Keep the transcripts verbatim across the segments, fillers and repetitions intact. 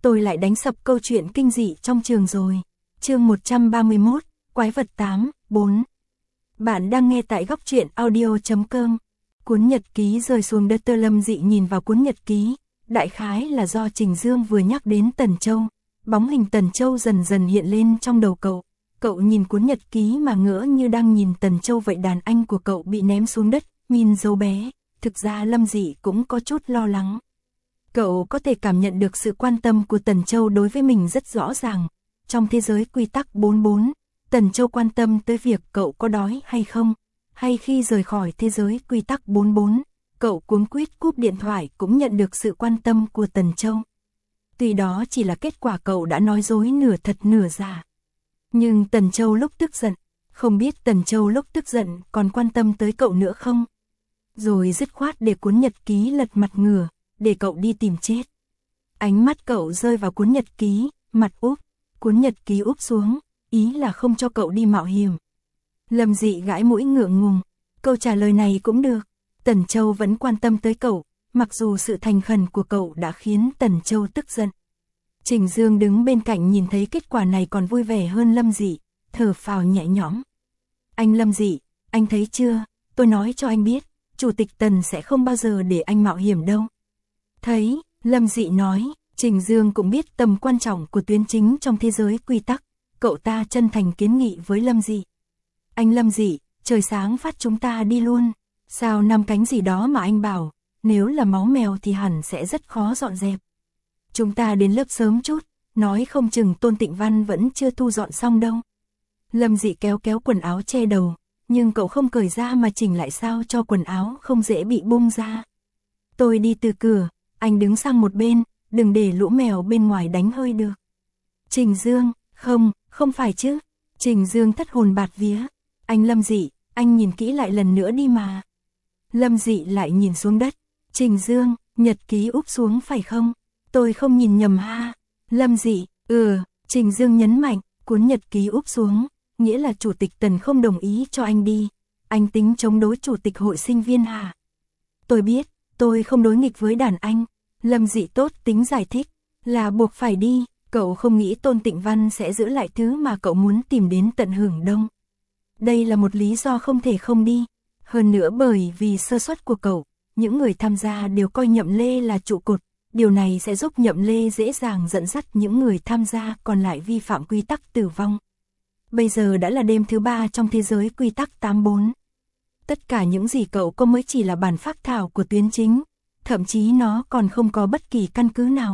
tôi lại đánh sập câu chuyện kinh dị trong trường rồi. Chương một trăm ba mươi mốt, Quái vật tám, bốn. Bạn đang nghe tại góc truyện audio chấm com. Cuốn nhật ký rơi xuống đất. Lâm Dị nhìn vào cuốn nhật ký, đại khái là do Trình Dương vừa nhắc đến Tần Châu. Bóng hình Tần Châu dần dần hiện lên trong đầu cậu. Cậu nhìn cuốn nhật ký mà ngỡ như đang nhìn Tần Châu vậy. Đàn anh của cậu bị ném xuống đất, nhìn dấu bé. Thực ra Lâm Dị cũng có chút lo lắng. Cậu có thể cảm nhận được sự quan tâm của Tần Châu đối với mình rất rõ ràng. Trong thế giới quy tắc bốn bốn, Tần Châu quan tâm tới việc cậu có đói hay không. Hay khi rời khỏi thế giới quy tắc bốn bốn, cậu cuống quýt cúp điện thoại cũng nhận được sự quan tâm của Tần Châu. Tuy đó chỉ là kết quả cậu đã nói dối nửa thật nửa giả. Nhưng Tần Châu lúc tức giận, không biết Tần Châu lúc tức giận còn quan tâm tới cậu nữa không? Rồi dứt khoát để cuốn nhật ký lật mặt ngửa, để cậu đi tìm chết. Ánh mắt cậu rơi vào cuốn nhật ký, mặt úp, cuốn nhật ký úp xuống, ý là không cho cậu đi mạo hiểm. Lâm Dị gãi mũi ngượng ngùng, câu trả lời này cũng được. Tần Châu vẫn quan tâm tới cậu, mặc dù sự thành khẩn của cậu đã khiến Tần Châu tức giận. Trình Dương đứng bên cạnh nhìn thấy kết quả này còn vui vẻ hơn Lâm Dị, thở phào nhẹ nhõm. Anh Lâm Dị, anh thấy chưa, tôi nói cho anh biết, Chủ tịch Tần sẽ không bao giờ để anh mạo hiểm đâu. Thấy, Lâm Dị nói, Trình Dương cũng biết tầm quan trọng của tuyến chính trong thế giới quy tắc, cậu ta chân thành kiến nghị với Lâm Dị. Anh Lâm Dị, trời sáng phát chúng ta đi luôn, sao năm cánh gì đó mà anh bảo, nếu là máu mèo thì hẳn sẽ rất khó dọn dẹp. Chúng ta đến lớp sớm chút, nói không chừng Tôn Tịnh Văn vẫn chưa thu dọn xong đâu. Lâm Dị kéo kéo quần áo che đầu, nhưng cậu không cởi ra mà chỉnh lại sao cho quần áo không dễ bị bung ra. Tôi đi từ cửa, anh đứng sang một bên, đừng để lũ mèo bên ngoài đánh hơi được. Trình Dương, không, không phải chứ. Trình Dương thất hồn bạt vía. Anh Lâm Dị, anh nhìn kỹ lại lần nữa đi mà. Lâm Dị lại nhìn xuống đất. Trình Dương, nhật ký úp xuống phải không? Tôi không nhìn nhầm ha. Lâm Dị, ừ, Trình Dương nhấn mạnh, cuốn nhật ký úp xuống, nghĩa là Chủ tịch Tần không đồng ý cho anh đi. Anh tính chống đối Chủ tịch hội sinh viên hả? Tôi biết, tôi không đối nghịch với đàn anh. Lâm Dị tốt tính giải thích, là buộc phải đi, cậu không nghĩ Tôn Tịnh Văn sẽ giữ lại thứ mà cậu muốn tìm đến tận hưởng đông. Đây là một lý do không thể không đi, hơn nữa bởi vì sơ suất của cậu, những người tham gia đều coi Nhậm Lê là trụ cột, điều này sẽ giúp Nhậm Lê dễ dàng dẫn dắt những người tham gia còn lại vi phạm quy tắc tử vong. Bây giờ đã là đêm thứ ba trong thế giới quy tắc tám bốn. Tất cả những gì cậu có mới chỉ là bản phác thảo của tuyến chính. Thậm chí nó còn không có bất kỳ căn cứ nào.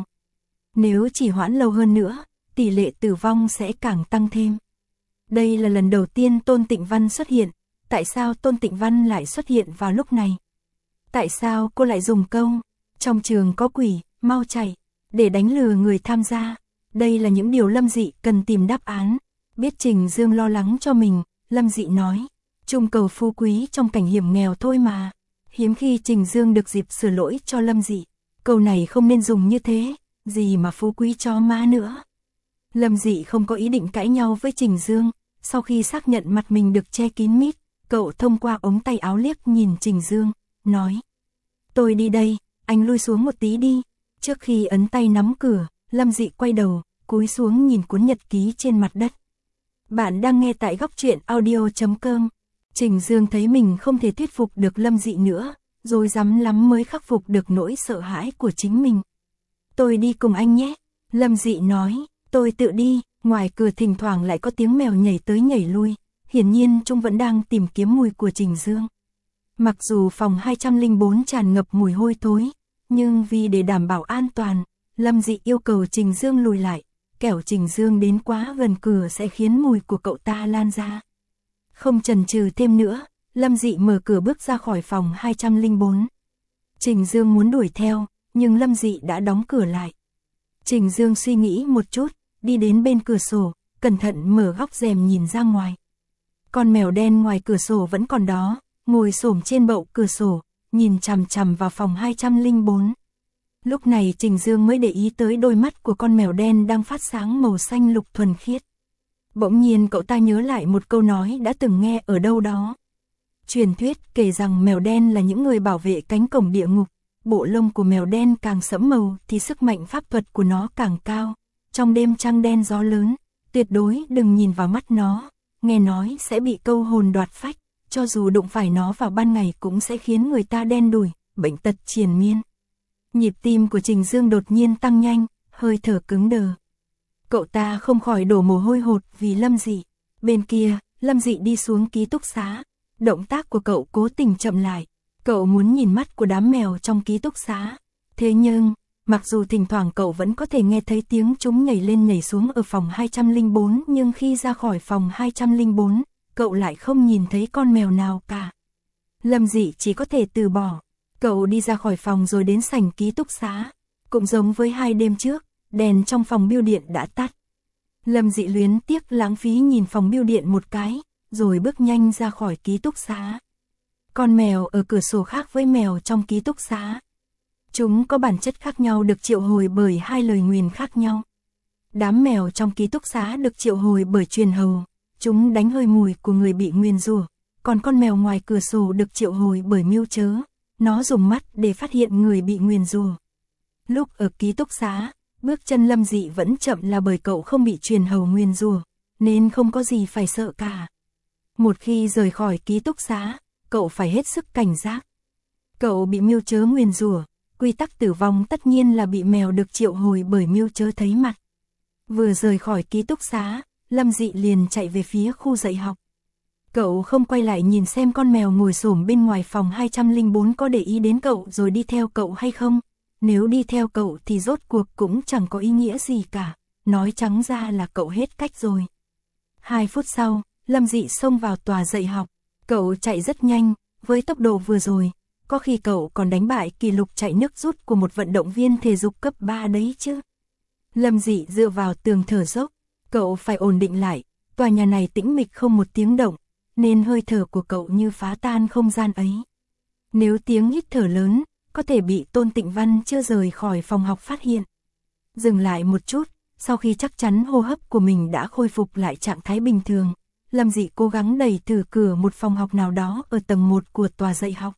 Nếu chỉ hoãn lâu hơn nữa, tỷ lệ tử vong sẽ càng tăng thêm. Đây là lần đầu tiên Tôn Tịnh Văn xuất hiện. Tại sao Tôn Tịnh Văn lại xuất hiện vào lúc này? Tại sao cô lại dùng câu, trong trường có quỷ, mau chạy, để đánh lừa người tham gia? Đây là những điều Lâm Dị cần tìm đáp án. Biết Trình Dương lo lắng cho mình, Lâm Dị nói, chung cầu phú quý trong cảnh hiểm nghèo thôi mà. Hiếm khi Trình Dương được dịp sửa lỗi cho Lâm Dị. Câu này không nên dùng như thế, gì mà phú quý cho má nữa. Lâm Dị không có ý định cãi nhau với Trình Dương. Sau khi xác nhận mặt mình được che kín mít, cậu thông qua ống tay áo liếc nhìn Trình Dương, nói. Tôi đi đây, anh lui xuống một tí đi. Trước khi ấn tay nắm cửa, Lâm Dị quay đầu, cúi xuống nhìn cuốn nhật ký trên mặt đất. Bạn đang nghe tại góc truyện audio chấm com. Trình Dương thấy mình không thể thuyết phục được Lâm Dị nữa, rồi dám lắm mới khắc phục được nỗi sợ hãi của chính mình. Tôi đi cùng anh nhé, Lâm Dị nói, tôi tự đi. Ngoài cửa thỉnh thoảng lại có tiếng mèo nhảy tới nhảy lui, hiển nhiên chúng vẫn đang tìm kiếm mùi của Trình Dương. Mặc dù phòng hai trăm lẻ bốn tràn ngập mùi hôi thối, nhưng vì để đảm bảo an toàn, Lâm Dị yêu cầu Trình Dương lùi lại, kẻo Trình Dương đến quá gần cửa sẽ khiến mùi của cậu ta lan ra. Không chần chừ thêm nữa, Lâm Dị mở cửa bước ra khỏi phòng hai trăm lẻ bốn. Trình Dương muốn đuổi theo, nhưng Lâm Dị đã đóng cửa lại. Trình Dương suy nghĩ một chút, đi đến bên cửa sổ, cẩn thận mở góc rèm nhìn ra ngoài. Con mèo đen ngoài cửa sổ vẫn còn đó, ngồi xổm trên bậu cửa sổ, nhìn chằm chằm vào phòng hai trăm lẻ bốn. Lúc này Trình Dương mới để ý tới đôi mắt của con mèo đen đang phát sáng màu xanh lục thuần khiết. Bỗng nhiên cậu ta nhớ lại một câu nói đã từng nghe ở đâu đó. Truyền thuyết kể rằng mèo đen là những người bảo vệ cánh cổng địa ngục, bộ lông của mèo đen càng sẫm màu thì sức mạnh pháp thuật của nó càng cao. Trong đêm trăng đen gió lớn, tuyệt đối đừng nhìn vào mắt nó, nghe nói sẽ bị câu hồn đoạt phách, cho dù đụng phải nó vào ban ngày cũng sẽ khiến người ta đen đủi, bệnh tật triền miên. Nhịp tim của Trình Dương đột nhiên tăng nhanh, hơi thở cứng đờ. Cậu ta không khỏi đổ mồ hôi hột vì Lâm Dị. Bên kia, Lâm Dị đi xuống ký túc xá. Động tác của cậu cố tình chậm lại. Cậu muốn nhìn mắt của đám mèo trong ký túc xá. Thế nhưng, mặc dù thỉnh thoảng cậu vẫn có thể nghe thấy tiếng chúng nhảy lên nhảy xuống ở phòng hai trăm lẻ bốn, nhưng khi ra khỏi phòng hai trăm lẻ bốn, cậu lại không nhìn thấy con mèo nào cả. Lâm Dị chỉ có thể từ bỏ. Cậu đi ra khỏi phòng rồi đến sảnh ký túc xá. Cũng giống với hai đêm trước, đèn trong phòng bưu điện đã tắt. Lâm Dị luyến tiếc lãng phí nhìn phòng bưu điện một cái, rồi bước nhanh ra khỏi ký túc xá. Con mèo ở cửa sổ khác với mèo trong ký túc xá. Chúng có bản chất khác nhau, được triệu hồi bởi hai lời nguyền khác nhau. Đám mèo trong ký túc xá được triệu hồi bởi truyền hầu, chúng đánh hơi mùi của người bị nguyền rủa. Còn con mèo ngoài cửa sổ được triệu hồi bởi mưu chớ, nó dùng mắt để phát hiện người bị nguyền rủa. Lúc ở ký túc xá, bước chân Lâm Dị vẫn chậm là bởi cậu không bị truyền hầu nguyền rủa, nên không có gì phải sợ cả. Một khi rời khỏi ký túc xá, cậu phải hết sức cảnh giác. Cậu bị mưu chớ nguyền rủa, quy tắc tử vong tất nhiên là bị mèo được triệu hồi bởi mưu chớ thấy mặt. Vừa rời khỏi ký túc xá, Lâm Dị liền chạy về phía khu dạy học. Cậu không quay lại nhìn xem con mèo ngồi xổm bên ngoài phòng hai trăm lẻ bốn có để ý đến cậu rồi đi theo cậu hay không. Nếu đi theo cậu thì rốt cuộc cũng chẳng có ý nghĩa gì cả, nói trắng ra là cậu hết cách rồi. Hai phút sau, Lâm Dị xông vào tòa dạy học. Cậu chạy rất nhanh, với tốc độ vừa rồi, có khi cậu còn đánh bại kỷ lục chạy nước rút của một vận động viên thể dục cấp ba đấy chứ. Lâm Dị dựa vào tường thở dốc, cậu phải ổn định lại, tòa nhà này tĩnh mịch không một tiếng động, nên hơi thở của cậu như phá tan không gian ấy. Nếu tiếng hít thở lớn, có thể bị Tôn Tịnh Văn chưa rời khỏi phòng học phát hiện. Dừng lại một chút, sau khi chắc chắn hô hấp của mình đã khôi phục lại trạng thái bình thường, Lâm Dị cố gắng đẩy thử cửa một phòng học nào đó ở tầng một của tòa dạy học.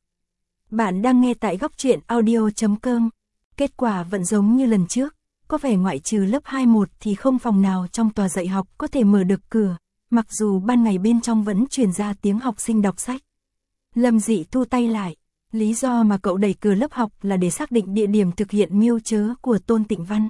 Bạn đang nghe tại góc truyện audio chấm com. Kết quả vẫn giống như lần trước, có vẻ ngoại trừ lớp hai một thì không phòng nào trong tòa dạy học có thể mở được cửa, mặc dù ban ngày bên trong vẫn truyền ra tiếng học sinh đọc sách. Lâm Dị thu tay lại. Lý do mà cậu đẩy cửa lớp học là để xác định địa điểm thực hiện mưu chớ của Tôn Tịnh Văn.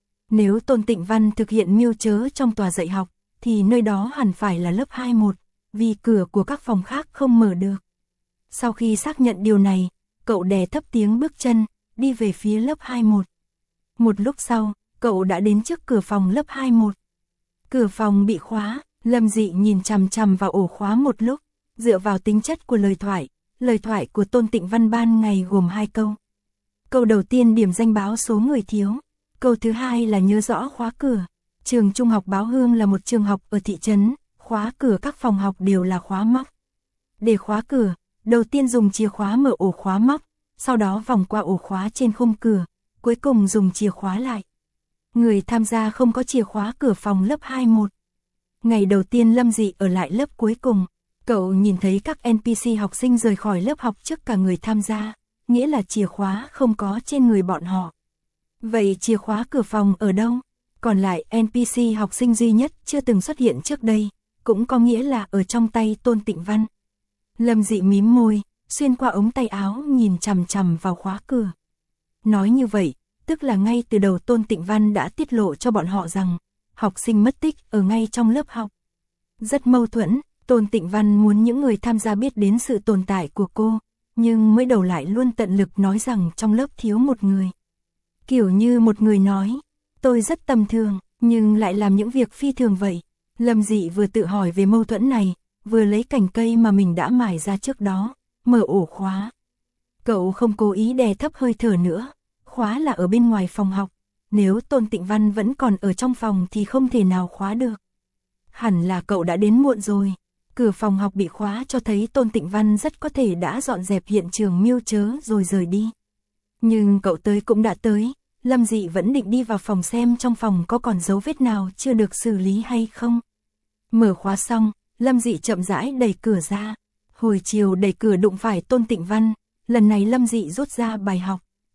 Nếu Tôn Tịnh Văn thực hiện mưu chớ trong tòa dạy học, thì nơi đó hẳn phải là lớp hai một, vì cửa của các phòng khác không mở được. Sau khi xác nhận điều này, cậu đè thấp tiếng bước chân, đi về phía lớp hai một. Một lúc sau, cậu đã đến trước cửa phòng lớp hai một. Cửa phòng bị khóa, Lâm Dị nhìn chằm chằm vào ổ khóa một lúc, dựa vào tính chất của lời thoại. Lời thoại của Tôn Tịnh Văn ban ngày gồm hai câu. Câu đầu tiên điểm danh báo số người thiếu. Câu thứ hai là nhớ rõ khóa cửa. Trường Trung học Báo Hương là một trường học ở thị trấn, khóa cửa các phòng học đều là khóa móc. Để khóa cửa, đầu tiên dùng chìa khóa mở ổ khóa móc, sau đó vòng qua ổ khóa trên khung cửa, cuối cùng dùng chìa khóa lại. Người tham gia không có chìa khóa cửa phòng lớp hai một. Ngày đầu tiên Lâm Dị ở lại lớp cuối cùng. Cậu nhìn thấy các en pê xê học sinh rời khỏi lớp học trước cả người tham gia, nghĩa là chìa khóa không có trên người bọn họ. Vậy chìa khóa cửa phòng ở đâu? Còn lại en pê xê học sinh duy nhất chưa từng xuất hiện trước đây, cũng có nghĩa là ở trong tay Tôn Tịnh Văn. Lâm Dị mím môi, xuyên qua ống tay áo nhìn chằm chằm vào khóa cửa. Nói như vậy, tức là ngay từ đầu Tôn Tịnh Văn đã tiết lộ cho bọn họ rằng, học sinh mất tích ở ngay trong lớp học. Rất mâu thuẫn. Tôn Tịnh Văn muốn những người tham gia biết đến sự tồn tại của cô, nhưng mới đầu lại luôn tận lực nói rằng trong lớp thiếu một người. Kiểu như một người nói, tôi rất tầm thường, nhưng lại làm những việc phi thường vậy. Lâm Dị vừa tự hỏi về mâu thuẫn này, vừa lấy cành cây mà mình đã mài ra trước đó, mở ổ khóa. Cậu không cố ý đè thấp hơi thở nữa, khóa là ở bên ngoài phòng học, nếu Tôn Tịnh Văn vẫn còn ở trong phòng thì không thể nào khóa được. Hẳn là cậu đã đến muộn rồi. Cửa phòng học bị khóa cho thấy Tôn Tịnh Văn rất có thể đã dọn dẹp hiện trường mưu chớ rồi rời đi. Nhưng cậu tới cũng đã tới, Lâm Dị vẫn định đi vào phòng xem trong phòng có còn dấu vết nào chưa được xử lý hay không. Mở khóa xong, Lâm Dị chậm rãi đẩy cửa ra. Hồi chiều đẩy cửa đụng phải Tôn Tịnh Văn, lần này Lâm Dị rút ra bài học,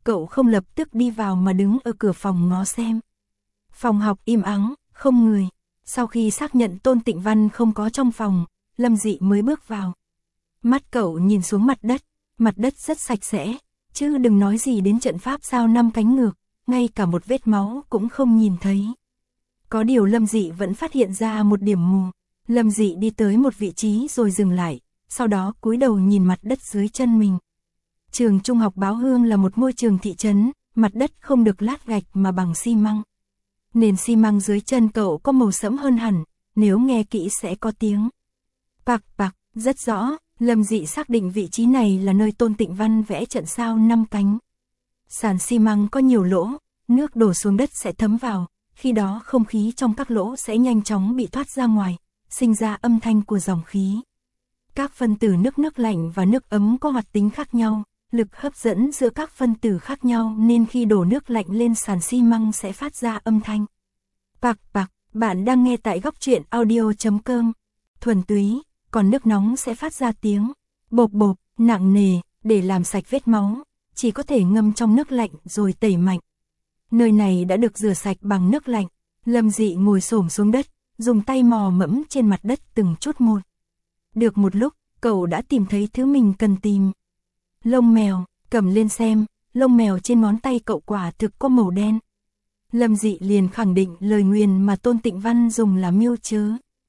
cậu không lập tức đi vào mà đứng ở cửa phòng ngó xem. Phòng học im ắng, không người. Sau khi xác nhận Tôn Tịnh Văn không có trong phòng, Lâm Dị mới bước vào. Mắt cậu nhìn xuống mặt đất, mặt đất rất sạch sẽ, chứ đừng nói gì đến trận pháp sao năm cánh ngược, ngay cả một vết máu cũng không nhìn thấy. Có điều Lâm Dị vẫn phát hiện ra một điểm mù. Lâm Dị đi tới một vị trí rồi dừng lại, sau đó cúi đầu nhìn mặt đất dưới chân mình. Trường Trung học Báo Hương là một môi trường thị trấn, mặt đất không được lát gạch mà bằng xi măng. Nền xi măng dưới chân cậu có màu sẫm hơn hẳn, nếu nghe kỹ sẽ có tiếng pạc pạc, rất rõ. Lâm Dị xác định vị trí này là nơi Tôn Tịnh Văn vẽ trận sao năm cánh. Sàn xi măng có nhiều lỗ, nước đổ xuống đất sẽ thấm vào, khi đó không khí trong các lỗ sẽ nhanh chóng bị thoát ra ngoài, sinh ra âm thanh của dòng khí. Các phân tử nước nước lạnh và nước ấm có hoạt tính khác nhau, lực hấp dẫn giữa các phân tử khác nhau nên khi đổ nước lạnh lên sàn xi măng sẽ phát ra âm thanh pạc pạc. Bạn đang nghe tại góc truyện audio chấm com. Thuần túy, còn nước nóng sẽ phát ra tiếng bộp bộp, nặng nề. Để làm sạch vết máu, chỉ có thể ngâm trong nước lạnh rồi tẩy mạnh. Nơi này đã được rửa sạch bằng nước lạnh. Lâm Dị ngồi xổm xuống đất, dùng tay mò mẫm trên mặt đất từng chút một. Được một lúc, cậu đã tìm thấy thứ mình cần tìm. Lông mèo, cầm lên xem, lông mèo trên ngón tay cậu quả thực có màu đen. Lâm Dị liền khẳng định lời nguyền mà Tôn Tịnh Văn dùng là miêu chớ.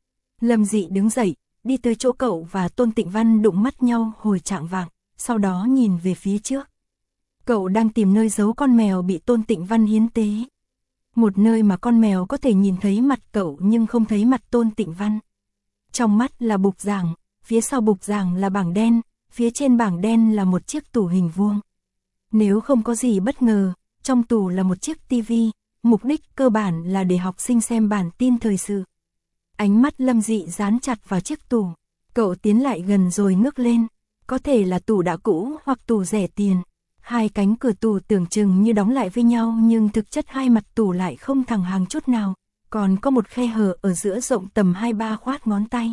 Lâm Dị đứng dậy, đi tới chỗ cậu và Tôn Tịnh Văn đụng mắt nhau hồi chạng vạng, sau đó nhìn về phía trước. Cậu đang tìm nơi giấu con mèo bị Tôn Tịnh Văn hiến tế. Một nơi mà con mèo có thể nhìn thấy mặt cậu nhưng không thấy mặt Tôn Tịnh Văn. Trong mắt là bục giảng, phía sau bục giảng là bảng đen, phía trên bảng đen là một chiếc tủ hình vuông. Nếu không có gì bất ngờ, trong tủ là một chiếc tivi, mục đích cơ bản là để học sinh xem bản tin thời sự. Ánh mắt Lâm Dị dán chặt vào chiếc tủ, cậu tiến lại gần rồi ngước lên, có thể là tủ đã cũ hoặc tủ rẻ tiền. Hai cánh cửa tủ tưởng chừng như đóng lại với nhau nhưng thực chất hai mặt tủ lại không thẳng hàng chút nào, còn có một khe hở ở giữa rộng tầm hai ba khoát ngón tay.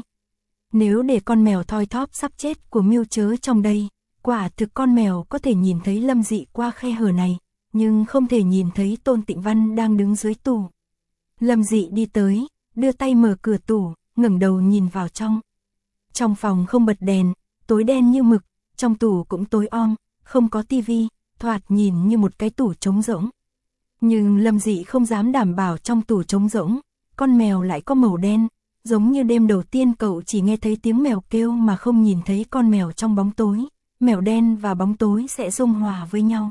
Nếu để con mèo thoi thóp sắp chết của miêu chớ trong đây, quả thực con mèo có thể nhìn thấy Lâm Dị qua khe hở này, nhưng không thể nhìn thấy Tôn Tịnh Văn đang đứng dưới tủ. Lâm Dị đi tới, đưa tay mở cửa tủ, ngẩng đầu nhìn vào trong. Trong phòng không bật đèn, tối đen như mực, trong tủ cũng tối om, không có tivi, thoạt nhìn như một cái tủ trống rỗng. Nhưng Lâm Dị không dám đảm bảo trong tủ trống rỗng, con mèo lại có màu đen, giống như đêm đầu tiên cậu chỉ nghe thấy tiếng mèo kêu mà không nhìn thấy con mèo trong bóng tối, mèo đen và bóng tối sẽ dung hòa với nhau.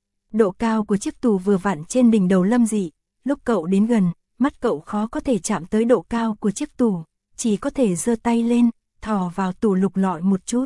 Độ cao của chiếc tủ vừa vặn trên đỉnh đầu Lâm Dị, lúc cậu đến gần, mắt cậu khó có thể chạm tới độ cao của chiếc tủ, chỉ có thể giơ tay lên, thò vào tủ lục lọi một chút.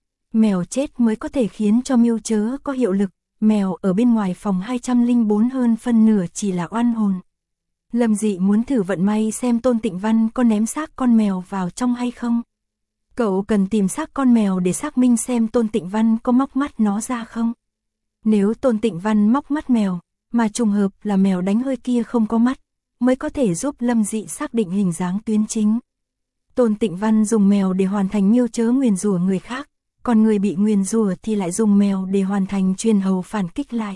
Mèo chết mới có thể khiến cho miêu chớ có hiệu lực, mèo ở bên ngoài phòng hai trăm lẻ bốn hơn phân nửa chỉ là oan hồn. Lâm Dị muốn thử vận may xem Tôn Tịnh Văn có ném xác con mèo vào trong hay không. Cậu cần tìm xác con mèo để xác minh xem Tôn Tịnh Văn có móc mắt nó ra không. Nếu Tôn Tịnh Văn móc mắt mèo, mà trùng hợp là mèo đánh hơi kia không có mắt, mới có thể giúp Lâm Dị xác định hình dáng tuyến chính. Tôn Tịnh Văn dùng mèo để hoàn thành miêu chớ nguyền rủa người khác, còn người bị nguyền rủa thì lại dùng mèo để hoàn thành truyền hầu phản kích lại.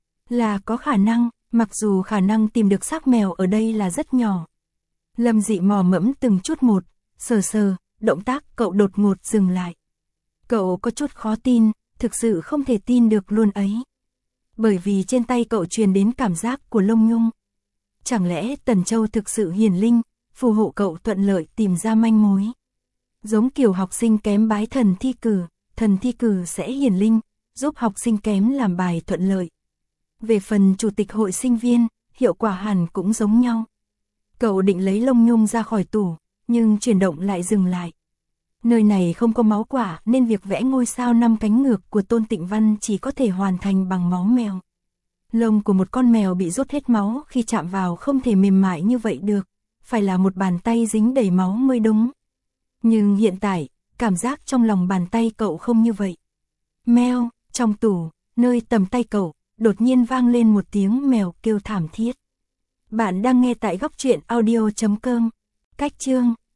Là có khả năng, mặc dù khả năng tìm được xác mèo ở đây là rất nhỏ. Lâm Dị mò mẫm từng chút một, sờ sờ, động tác cậu đột ngột dừng lại. Cậu có chút khó tin, thực sự không thể tin được luôn ấy. Bởi vì trên tay cậu truyền đến cảm giác của lông nhung. Chẳng lẽ Tần Châu thực sự hiển linh, phù hộ cậu thuận lợi tìm ra manh mối. Giống kiểu học sinh kém bái thần thi cử, thần thi cử sẽ hiển linh, giúp học sinh kém làm bài thuận lợi. Về phần chủ tịch hội sinh viên, hiệu quả hẳn cũng giống nhau. Cậu định lấy lông nhung ra khỏi tủ, nhưng chuyển động lại dừng lại. Nơi này không có máu quả nên việc vẽ ngôi sao năm cánh ngược của Tôn Tịnh Văn chỉ có thể hoàn thành bằng máu mèo. Lông của một con mèo bị rút hết máu khi chạm vào không thể mềm mại như vậy được, phải là một bàn tay dính đầy máu mới đúng. Nhưng hiện tại, cảm giác trong lòng bàn tay cậu không như vậy. Mèo, trong tủ, nơi tầm tay cậu, đột nhiên vang lên một tiếng mèo kêu thảm thiết. Bạn đang nghe tại góc truyện audio chấm com. Cách chương